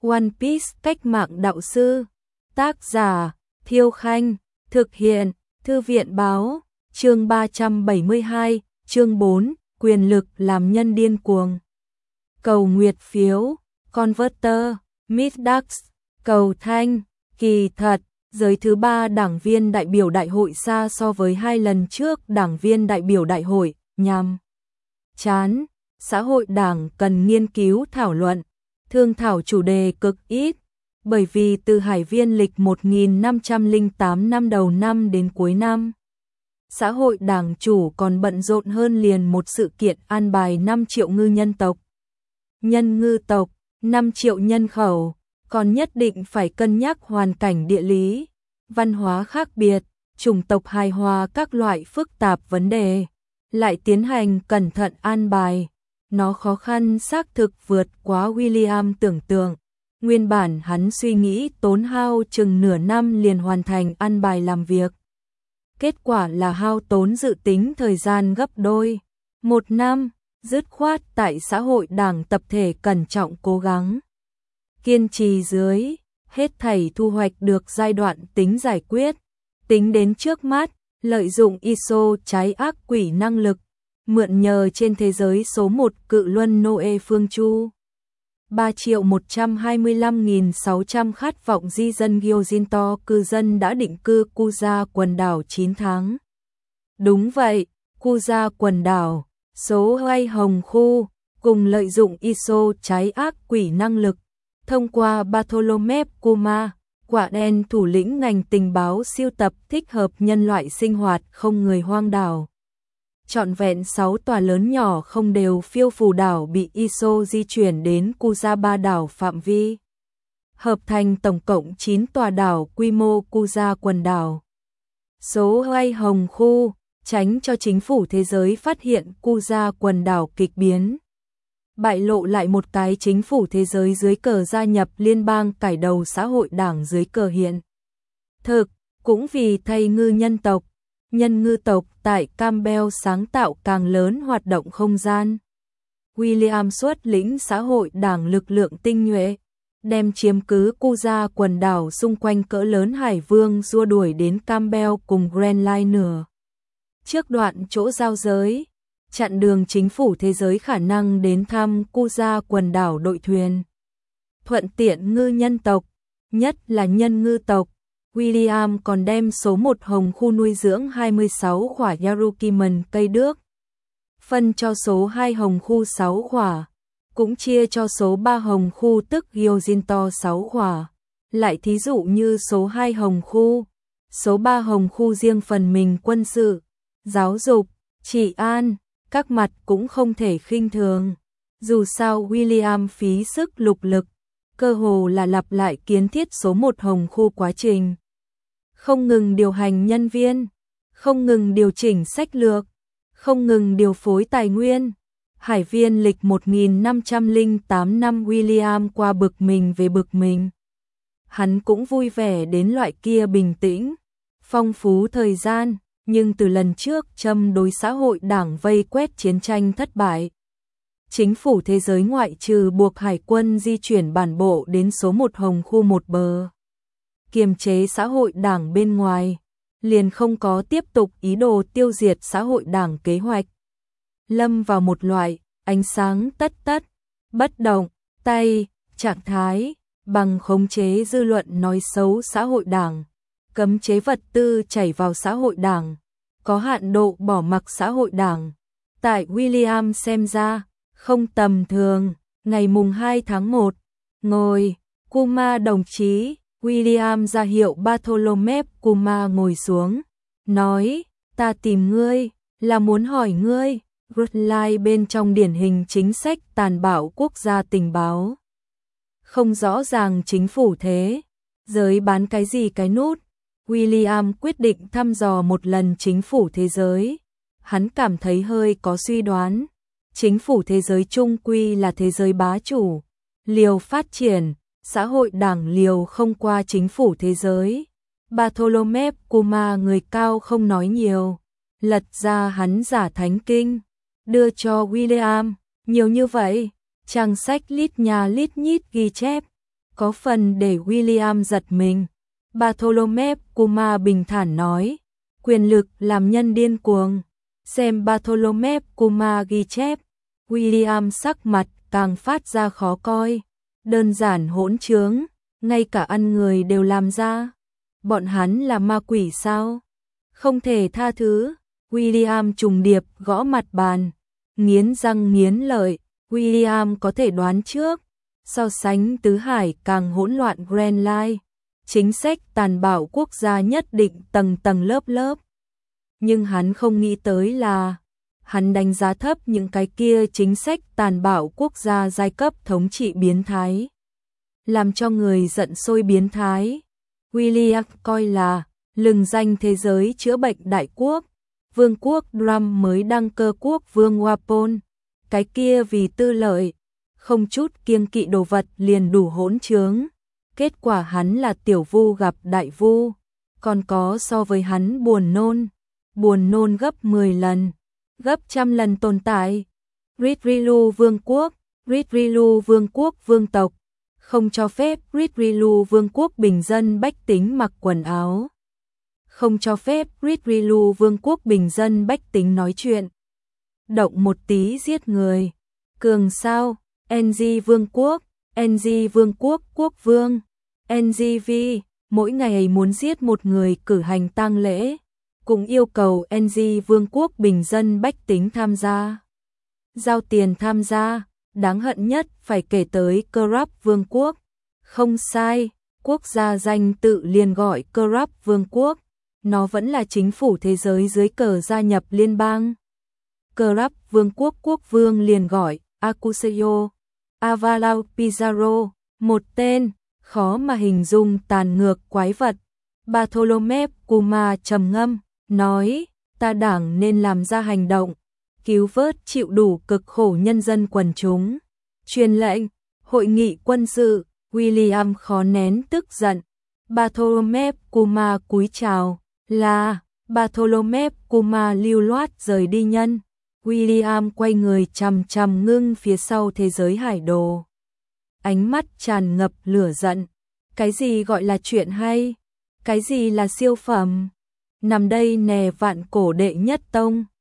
One Piece cách mạng đạo sư. Tác giả Thiêu Khanh. Thực hiện Thư viện Báo. Chương 372, chương 4, quyền lực làm nhân điên cuồng. Cầu nguyệt phiếu, Converter, Middax, cầu thanh, kỳ thật, giới thứ 3 đảng viên đại biểu đại hội xa so với 2 lần trước đảng viên đại biểu đại hội, nhằm chán, xã hội đảng cần nghiên cứu thảo luận, thương thảo chủ đề cực ít, bởi vì từ hải viên lịch 1508 năm đầu năm đến cuối năm, xã hội đảng chủ còn bận rộn hơn liền một sự kiện an bài 5 triệu ngư nhân tộc. Nhân ngư tộc, 5 triệu nhân khẩu, còn nhất định phải cân nhắc hoàn cảnh địa lý, văn hóa khác biệt, chủng tộc hài hòa các loại phức tạp vấn đề, lại tiến hành cẩn thận an bài. Nó khó khăn xác thực vượt quá William tưởng tượng. Nguyên bản hắn suy nghĩ tốn hao chừng nửa năm liền hoàn thành an bài làm việc. Kết quả là hao tốn dự tính thời gian gấp đôi. 1 năm, dứt khoát tại xã hội đảng tập thể cẩn trọng cố gắng. Kiên trì dưới, hết thảy thu hoạch được giai đoạn tính giải quyết. Tính đến trước mắt, lợi dụng ISO trái ác quỷ năng lực, mượn nhờ trên thế giới số 1 cự luân Noe Phương Chu. 3.125.600 khát vọng di dân Gyojinto cư dân đã định cư Kuja quần đảo 9 tháng. Đúng vậy, Kuja quần đảo, số 2 hồng khu, cùng lợi dụng ISO trái ác quỷ năng lực, thông qua Bartholomew Kuma, quả đen thủ lĩnh ngành tình báo siêu tập thích hợp nhân loại sinh hoạt không người hoang đảo. Trọn vẹn 6 tòa lớn nhỏ không đều phiêu phù đảo bị ISO di chuyển đến Kuja 3 đảo phạm vi. Hợp thành tổng cộng 9 tòa đảo quy mô Kuja quần đảo. Số 2 hồng khu, tránh cho chính phủ thế giới phát hiện Kuja quần đảo kịch biến. Bại lộ lại một cái chính phủ thế giới dưới cờ gia nhập liên bang cải đầu xã hội đảng dưới cờ hiện. Thực, cũng vì thay ngư nhân tộc. Nhân ngư tộc tại Campbell sáng tạo càng lớn hoạt động không gian. William xuất lĩnh xã hội đảng lực lượng tinh nhuệ, đem chiếm cứ Kuja quần đảo xung quanh cỡ lớn hải vương xua đuổi đến Campbell cùng Grand Line nửa. Trước đoạn chỗ giao giới, chặn đường chính phủ thế giới khả năng đến thăm Kuja quần đảo đội thuyền. Thuận tiện ngư nhân tộc, nhất là nhân ngư tộc. William còn đem số 1 hồng khu nuôi dưỡng 26 khỏa Yarukiman cây đước, phân cho số 2 hồng khu 6 khỏa, cũng chia cho số 3 hồng khu tức Gyojinto 6 khỏa. Lại thí dụ như số 2 hồng khu, số 3 hồng khu riêng phần mình quân sự, giáo dục, trị an, các mặt cũng không thể khinh thường. Dù sao William phí sức lục lực, cơ hồ là lặp lại kiến thiết số 1 hồng khu quá trình. Không ngừng điều hành nhân viên, không ngừng điều chỉnh sách lược, không ngừng điều phối tài nguyên. Hải viên lịch 1508 năm William qua bực mình về bực mình. Hắn cũng vui vẻ đến loại kia bình tĩnh, phong phú thời gian, nhưng từ lần trước châm đối xã hội đảng vây quét chiến tranh thất bại. Chính phủ thế giới ngoại trừ buộc hải quân di chuyển bản bộ đến số 1 hồng khu một bờ. Kiềm chế xã hội đảng bên ngoài, liền không có tiếp tục ý đồ tiêu diệt xã hội đảng kế hoạch. Lâm vào một loại ánh sáng tất, bất động, tay, trạng thái, bằng khống chế dư luận nói xấu xã hội đảng, cấm chế vật tư chảy vào xã hội đảng, có hạn độ bỏ mặc xã hội đảng. Tại William xem ra, không tầm thường, ngày mùng 2 tháng 1, ngồi, Kuma đồng chí. William ra hiệu Bartholomew Kuma ngồi xuống, nói, ta tìm ngươi, là muốn hỏi ngươi, Rutline bên trong điển hình chính sách tàn bạo quốc gia tình báo. Không rõ ràng chính phủ thế, giới bán cái gì cái nút, William quyết định thăm dò một lần chính phủ thế giới. Hắn cảm thấy hơi có suy đoán, chính phủ thế giới chung quy là thế giới bá chủ, liều phát triển. Xã hội đảng liều không qua chính phủ thế giới. Bartholomew Kuma người cao không nói nhiều, lật ra hắn giả thánh kinh, đưa cho William, nhiều như vậy, trang sách lít nhà lít nhít ghi chép, có phần để William giật mình. Bartholomew Kuma bình thản nói, quyền lực làm nhân điên cuồng. Xem Bartholomew Kuma ghi chép, William sắc mặt càng phát ra khó coi. Đơn giản hỗn trướng, ngay cả ăn người đều làm ra. Bọn hắn là ma quỷ sao? Không thể tha thứ. William trùng điệp gõ mặt bàn, nghiến răng nghiến lợi. William có thể đoán trước, so sánh tứ hải càng hỗn loạn Grand Line, chính sách tàn bạo quốc gia nhất định tầng tầng lớp lớp. Nhưng hắn không nghĩ tới là, hắn đánh giá thấp những cái kia chính sách tàn bạo quốc gia giai cấp thống trị biến thái, làm cho người giận sôi biến thái. William coi là lừng danh thế giới chữa bệnh đại quốc, vương quốc Drum mới đăng cơ quốc vương Wapon, cái kia vì tư lợi, không chút kiêng kỵ đồ vật liền đủ hỗn trướng. Kết quả hắn là tiểu vu gặp đại vu, còn có so với hắn buồn nôn gấp 10 lần, gấp trăm lần tồn tại. Ridrilu vương quốc vương tộc, không cho phép Ridrilu vương quốc bình dân bách tính mặc quần áo. Không cho phép Ridrilu vương quốc bình dân bách tính nói chuyện. Động một tí giết người. Cường sao? NG vương quốc quốc vương. NGV, mỗi ngày muốn giết một người cử hành tang lễ, cũng yêu cầu NG vương quốc bình dân bách tính tham gia. Giao tiền tham gia, đáng hận nhất phải kể tới Corrupt vương quốc. Không sai, quốc gia danh tự liền gọi Corrupt vương quốc, nó vẫn là chính phủ thế giới dưới cờ gia nhập liên bang. Corrupt vương quốc quốc vương liền gọi Acuseo Avalao Pizarro, một tên khó mà hình dung tàn ngược quái vật. Bartholomew Kuma trầm ngâm, nói, ta đảng nên làm ra hành động, cứu vớt chịu đủ cực khổ nhân dân quần chúng. Truyền lệnh, hội nghị quân sự. William khó nén tức giận. Bartholomew Kuma cúi chào, là Bartholomew Kuma lưu loát rời đi nhân. William quay người chằm chằm ngưng phía sau thế giới hải đồ. Ánh mắt tràn ngập lửa giận. Cái gì gọi là chuyện hay? Cái gì là siêu phẩm? Nằm đây nè vạn cổ đệ nhất tông.